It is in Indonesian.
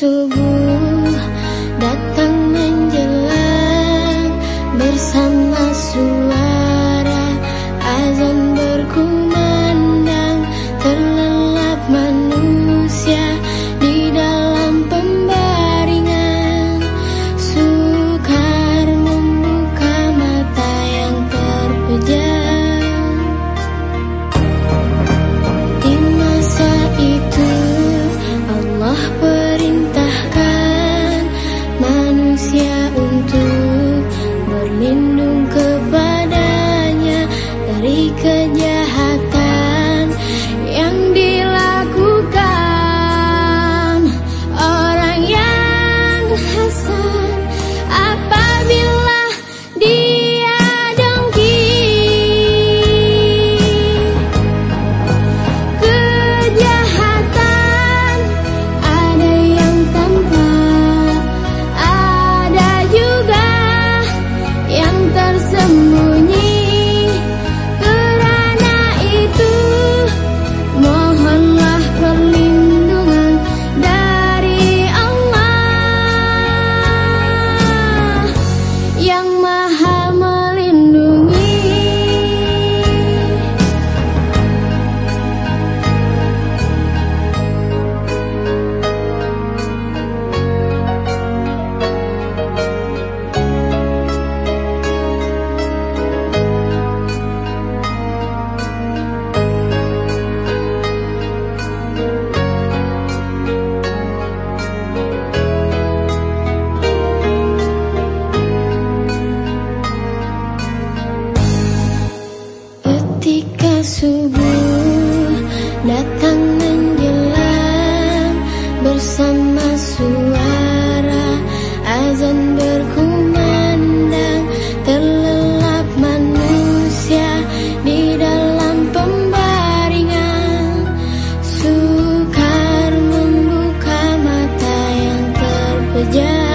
subuh datang menjelang bersama suara azan berkumandang, terlelap manusia di dalam pembaringan, sukar membuka mata yang terpejam. Di masa itu Allah perintahkan manusia untuk berlindung kepadanya dari kejahatan yang dilakukan orang yang hasad apabila dia dengki. Kejahatan ada yang tampak, ada juga yang tersembunyi. Karena itu mohonlah perlindungan dari Allah yang Maha melindungi. Ketika subuh datang menjelang bersama suara azan berkumandang, terlelap manusia di dalam pembaringan, sukar membuka mata yang terpejam.